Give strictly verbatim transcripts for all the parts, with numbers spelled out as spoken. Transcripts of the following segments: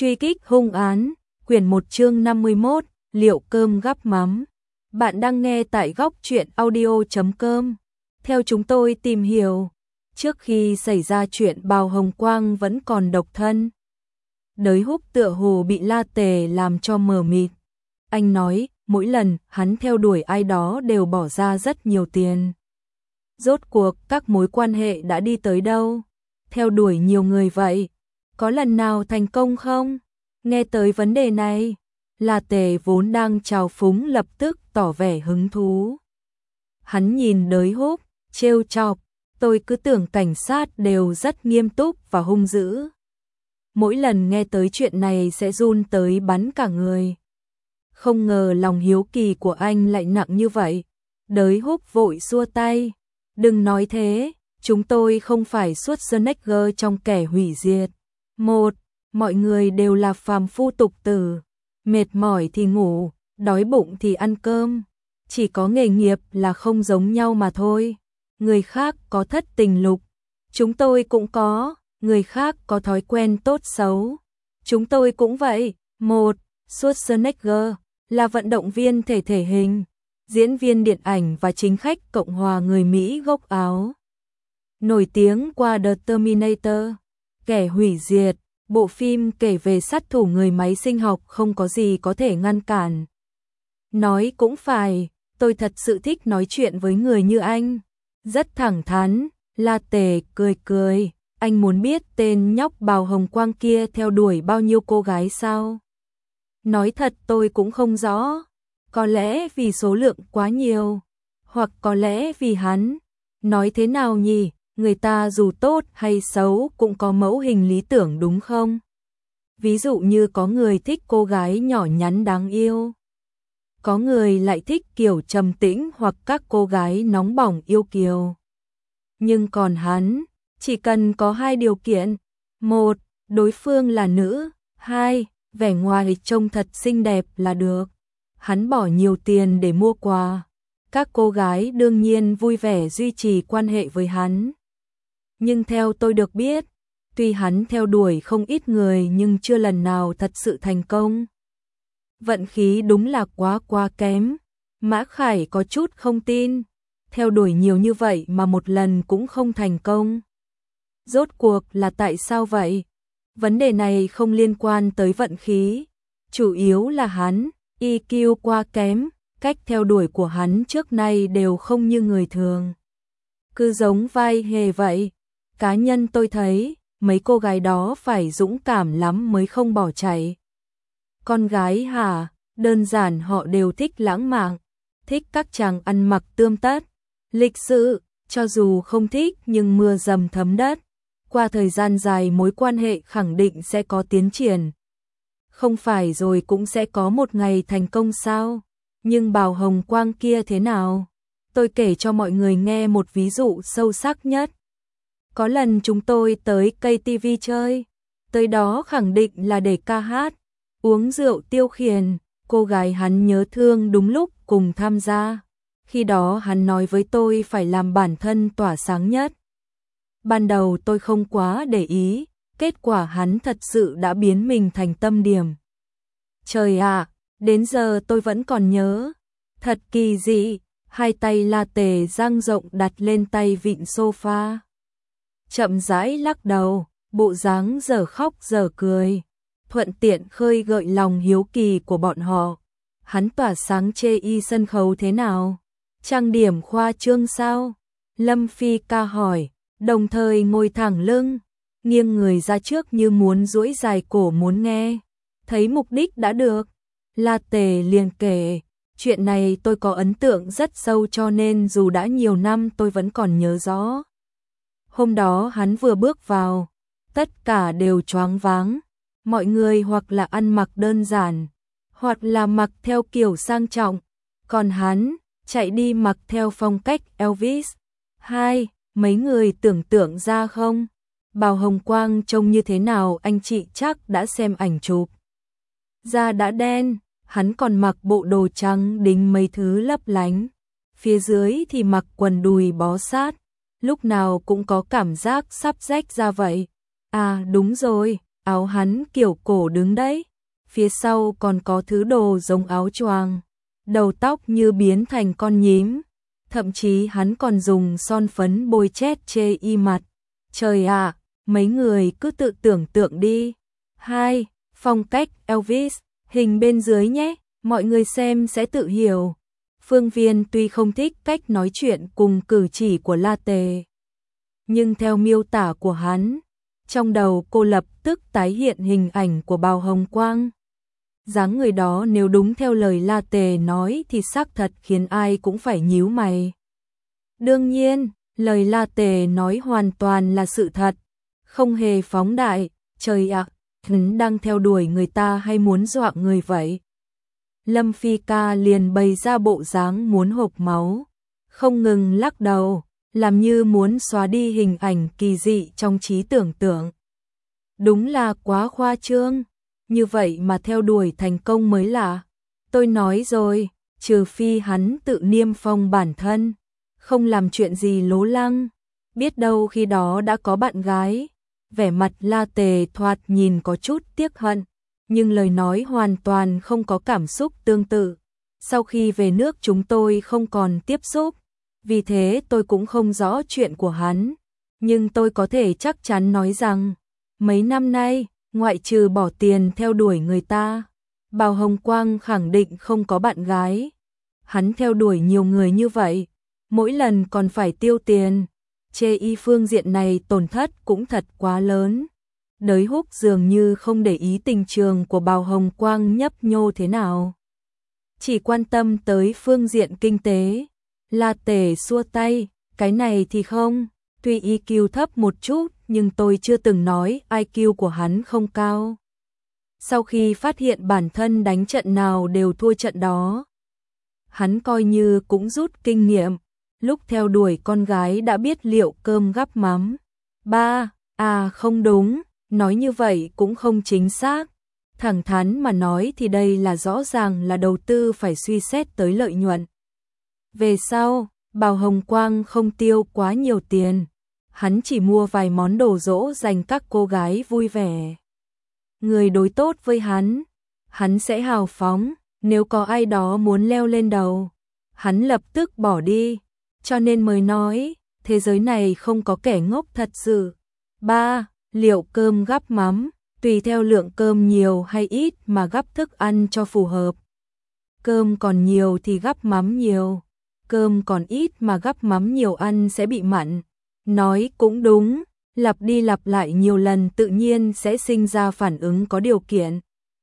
Truy kích hung án, quyển một chương năm mươi mốt, liệu cơm gắp mắm. Bạn đang nghe tại góc truyện audio chấm com. Theo chúng tôi tìm hiểu, trước khi xảy ra chuyện Bào Hồng Quang vẫn còn độc thân. Đới Húc tựa hồ bị La Tề làm cho mờ mịt. Anh nói, mỗi lần hắn theo đuổi ai đó đều bỏ ra rất nhiều tiền. Rốt cuộc các mối quan hệ đã đi tới đâu? Theo đuổi nhiều người vậy, có lần nào thành công không? Nghe tới vấn đề này, La Tề vốn đang trào phúng lập tức tỏ vẻ hứng thú. Hắn nhìn Đới Húc, trêu chọc, tôi cứ tưởng cảnh sát đều rất nghiêm túc và hung dữ. Mỗi lần nghe tới chuyện này sẽ run tới bắn cả người. Không ngờ lòng hiếu kỳ của anh lại nặng như vậy. Đới Húc vội xua tay. Đừng nói thế, chúng tôi không phải Schwarzenegger trong kẻ hủy diệt. Một, mọi người đều là phàm phu tục tử. Mệt mỏi thì ngủ, đói bụng thì ăn cơm. Chỉ có nghề nghiệp là không giống nhau mà thôi. Người khác có thất tình lục, chúng tôi cũng có. Người khác có thói quen tốt xấu, chúng tôi cũng vậy. Một, Schwarzenegger là vận động viên thể thể hình, diễn viên điện ảnh và chính khách Cộng hòa người Mỹ gốc Áo. Nổi tiếng qua The Terminator, kẻ hủy diệt, bộ phim kể về sát thủ người máy sinh học không có gì có thể ngăn cản. Nói cũng phải, tôi thật sự thích nói chuyện với người như anh. Rất thẳng thắn, La Tề cười cười. Anh muốn biết tên nhóc Bào Hồng Quang kia theo đuổi bao nhiêu cô gái sao? Nói thật tôi cũng không rõ. Có lẽ vì số lượng quá nhiều, hoặc có lẽ vì hắn. Nói thế nào nhỉ? Người ta dù tốt hay xấu cũng có mẫu hình lý tưởng đúng không? Ví dụ như có người thích cô gái nhỏ nhắn đáng yêu. Có người lại thích kiểu trầm tĩnh hoặc các cô gái nóng bỏng yêu kiều. Nhưng còn hắn, chỉ cần có hai điều kiện. Một, đối phương là nữ. Hai, vẻ ngoài trông thật xinh đẹp là được. Hắn bỏ nhiều tiền để mua quà. Các cô gái đương nhiên vui vẻ duy trì quan hệ với hắn. Nhưng theo tôi được biết, tuy hắn theo đuổi không ít người nhưng chưa lần nào thật sự thành công. Vận khí đúng là quá quá kém. Mã Khải có chút không tin. Theo đuổi nhiều như vậy mà một lần cũng không thành công. Rốt cuộc là tại sao vậy? Vấn đề này không liên quan tới vận khí. Chủ yếu là hắn, i kiu quá kém, cách theo đuổi của hắn trước nay đều không như người thường. Cứ giống vai hề vậy. Cá nhân tôi thấy, mấy cô gái đó phải dũng cảm lắm mới không bỏ chạy. Con gái hả? Đơn giản họ đều thích lãng mạn, thích các chàng ăn mặc tươm tất, lịch sự, cho dù không thích nhưng mưa dầm thấm đất. Qua thời gian dài mối quan hệ khẳng định sẽ có tiến triển. Không phải rồi cũng sẽ có một ngày thành công sao? Nhưng Bào Hồng Quang kia thế nào? Tôi kể cho mọi người nghe một ví dụ sâu sắc nhất. Có lần chúng tôi tới ca tê vê chơi. Tới đó khẳng định là để ca hát, uống rượu tiêu khiển. Cô gái hắn nhớ thương đúng lúc cùng tham gia. Khi đó hắn nói với tôi phải làm bản thân tỏa sáng nhất. Ban đầu tôi không quá để ý, kết quả hắn thật sự đã biến mình thành tâm điểm. Trời ạ, đến giờ tôi vẫn còn nhớ. Thật kỳ dị, hai tay La Tề dang rộng đặt lên tay vịn sofa. Chậm rãi lắc đầu, bộ dáng giờ khóc giờ cười. Thuận tiện khơi gợi lòng hiếu kỳ của bọn họ. Hắn tỏa sáng chê y sân khấu thế nào? Trang điểm khoa trương sao? Lâm Phi ca hỏi. Đồng thời ngồi thẳng lưng, nghiêng người ra trước như muốn duỗi dài cổ muốn nghe. Thấy mục đích đã được, La Tề liền kể, chuyện này tôi có ấn tượng rất sâu cho nên dù đã nhiều năm tôi vẫn còn nhớ rõ. Hôm đó hắn vừa bước vào, tất cả đều choáng váng, mọi người hoặc là ăn mặc đơn giản, hoặc là mặc theo kiểu sang trọng, còn hắn chạy đi mặc theo phong cách Elvis. Hai, mấy người tưởng tượng ra không? Bào Hồng Quang trông như thế nào anh chị chắc đã xem ảnh chụp. Da đã đen, hắn còn mặc bộ đồ trắng đính mấy thứ lấp lánh. Phía dưới thì mặc quần đùi bó sát, lúc nào cũng có cảm giác sắp rách ra vậy. À đúng rồi, áo hắn kiểu cổ đứng đấy, phía sau còn có thứ đồ giống áo choàng, đầu tóc như biến thành con nhím, thậm chí hắn còn dùng son phấn bôi chét chê y mặt. Trời ạ, mấy người cứ tự tưởng tượng đi. Hai, phong cách Elvis, hình bên dưới nhé, mọi người xem sẽ tự hiểu. Phương Viên tuy không thích cách nói chuyện cùng cử chỉ của La Tề, nhưng theo miêu tả của hắn, trong đầu cô lập tức tái hiện hình ảnh của Bào Hồng Quang. Dáng người đó nếu đúng theo lời La Tề nói thì xác thật khiến ai cũng phải nhíu mày. Đương nhiên, lời La Tề nói hoàn toàn là sự thật, không hề phóng đại. Trời ạ, hắn đang theo đuổi người ta hay muốn dọa người vậy? Lâm Phi Ca liền bày ra bộ dáng muốn hộc máu, không ngừng lắc đầu, làm như muốn xóa đi hình ảnh kỳ dị trong trí tưởng tượng. Đúng là quá khoa trương, như vậy mà theo đuổi thành công mới lạ. Tôi nói rồi, trừ phi hắn tự niêm phong bản thân, không làm chuyện gì lố lăng, biết đâu khi đó đã có bạn gái. Vẻ mặt La Tề thoạt nhìn có chút tiếc hận, nhưng lời nói hoàn toàn không có cảm xúc tương tự. Sau khi về nước chúng tôi không còn tiếp xúc, vì thế tôi cũng không rõ chuyện của hắn, nhưng tôi có thể chắc chắn nói rằng, mấy năm nay, ngoại trừ bỏ tiền theo đuổi người ta, Bào Hồng Quang khẳng định không có bạn gái. Hắn theo đuổi nhiều người như vậy, mỗi lần còn phải tiêu tiền, chê y phương diện này tổn thất cũng thật quá lớn. Đới Húc dường như không để ý tình trường của Bào Hồng Quang nhấp nhô thế nào, chỉ quan tâm tới phương diện kinh tế. La Tề xua tay, cái này thì không, tuy i kiu thấp một chút nhưng tôi chưa từng nói i kiu của hắn không cao. Sau khi phát hiện bản thân đánh trận nào đều thua trận đó, hắn coi như cũng rút kinh nghiệm, lúc theo đuổi con gái đã biết liệu cơm gắp mắm. Ba, à không đúng, nói như vậy cũng không chính xác. Thẳng thắn mà nói thì đây là rõ ràng là đầu tư phải suy xét tới lợi nhuận. Về sau, Bào Hồng Quang không tiêu quá nhiều tiền, hắn chỉ mua vài món đồ dỗ dành các cô gái vui vẻ. Người đối tốt với hắn, hắn sẽ hào phóng, nếu có ai đó muốn leo lên đầu, hắn lập tức bỏ đi, cho nên mới nói, thế giới này không có kẻ ngốc thật sự. Ba, liệu cơm gắp mắm, tùy theo lượng cơm nhiều hay ít mà gắp thức ăn cho phù hợp. Cơm còn nhiều thì gắp mắm nhiều, cơm còn ít mà gắp mắm nhiều ăn sẽ bị mặn. Nói cũng đúng, lặp đi lặp lại nhiều lần tự nhiên sẽ sinh ra phản ứng có điều kiện.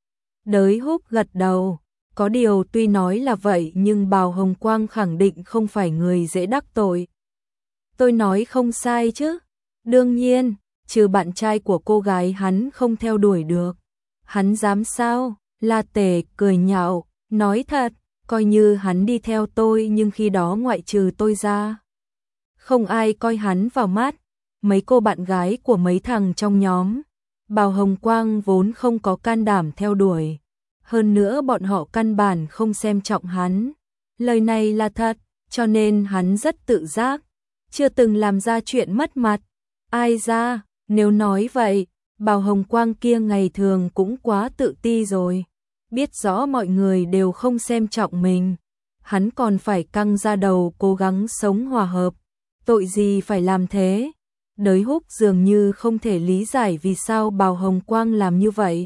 Đới Húc gật đầu, có điều tuy nói là vậy nhưng Bào Hồng Quang khẳng định không phải người dễ đắc tội. Tôi nói không sai chứ? Đương nhiên, trừ bạn trai của cô gái hắn không theo đuổi được. Hắn dám sao? La Tề cười nhạo, nói thật, coi như hắn đi theo tôi nhưng khi đó ngoại trừ tôi ra, không ai coi hắn vào mắt. Mấy cô bạn gái của mấy thằng trong nhóm Bào Hồng Quang vốn không có can đảm theo đuổi. Hơn nữa bọn họ căn bản không xem trọng hắn. Lời này là thật, cho nên hắn rất tự giác, chưa từng làm ra chuyện mất mặt. Ai ra, nếu nói vậy, Bào Hồng Quang kia ngày thường cũng quá tự ti rồi. Biết rõ mọi người đều không xem trọng mình, hắn còn phải căng ra đầu cố gắng sống hòa hợp. Tội gì phải làm thế? Đới Húc dường như không thể lý giải vì sao Bào Hồng Quang làm như vậy.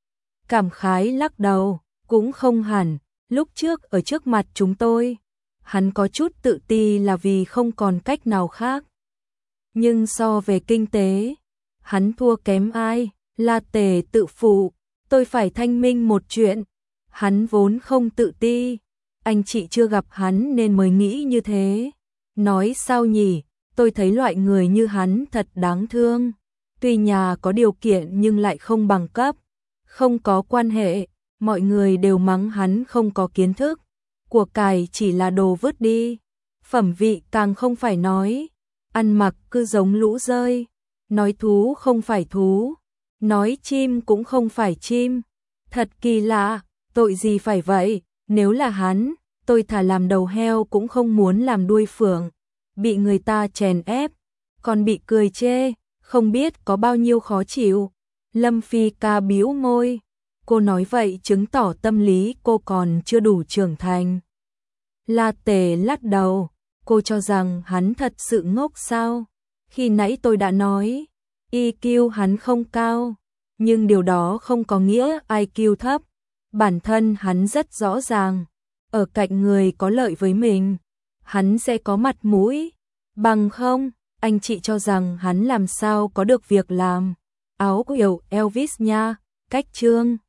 Cảm khái lắc đầu, cũng không hẳn, lúc trước ở trước mặt chúng tôi, hắn có chút tự ti là vì không còn cách nào khác. Nhưng so về kinh tế, hắn thua kém ai? La Tề tự phụ, tôi phải thanh minh một chuyện, hắn vốn không tự ti, anh chị chưa gặp hắn nên mới nghĩ như thế. Nói sao nhỉ, tôi thấy loại người như hắn thật đáng thương, tuy nhà có điều kiện nhưng lại không bằng cấp, không có quan hệ, mọi người đều mắng hắn không có kiến thức, của cải chỉ là đồ vứt đi, phẩm vị càng không phải nói, ăn mặc cứ giống lũ rơi, nói thú không phải thú, nói chim cũng không phải chim, thật kỳ lạ, tội gì phải vậy, nếu là hắn, tôi thà làm đầu heo cũng không muốn làm đuôi phượng, bị người ta chèn ép, còn bị cười chê, không biết có bao nhiêu khó chịu. Lâm Phi ca bĩu môi. Cô nói vậy chứng tỏ tâm lý cô còn chưa đủ trưởng thành. La Tề lắc đầu. Cô cho rằng hắn thật sự ngốc sao? Khi nãy tôi đã nói, i kiu hắn không cao. Nhưng điều đó không có nghĩa i kiu thấp. Bản thân hắn rất rõ ràng. Ở cạnh người có lợi với mình, hắn sẽ có mặt mũi. Bằng không, anh chị cho rằng hắn làm sao có được việc làm áo kiểu Elvis nha. Cách Trương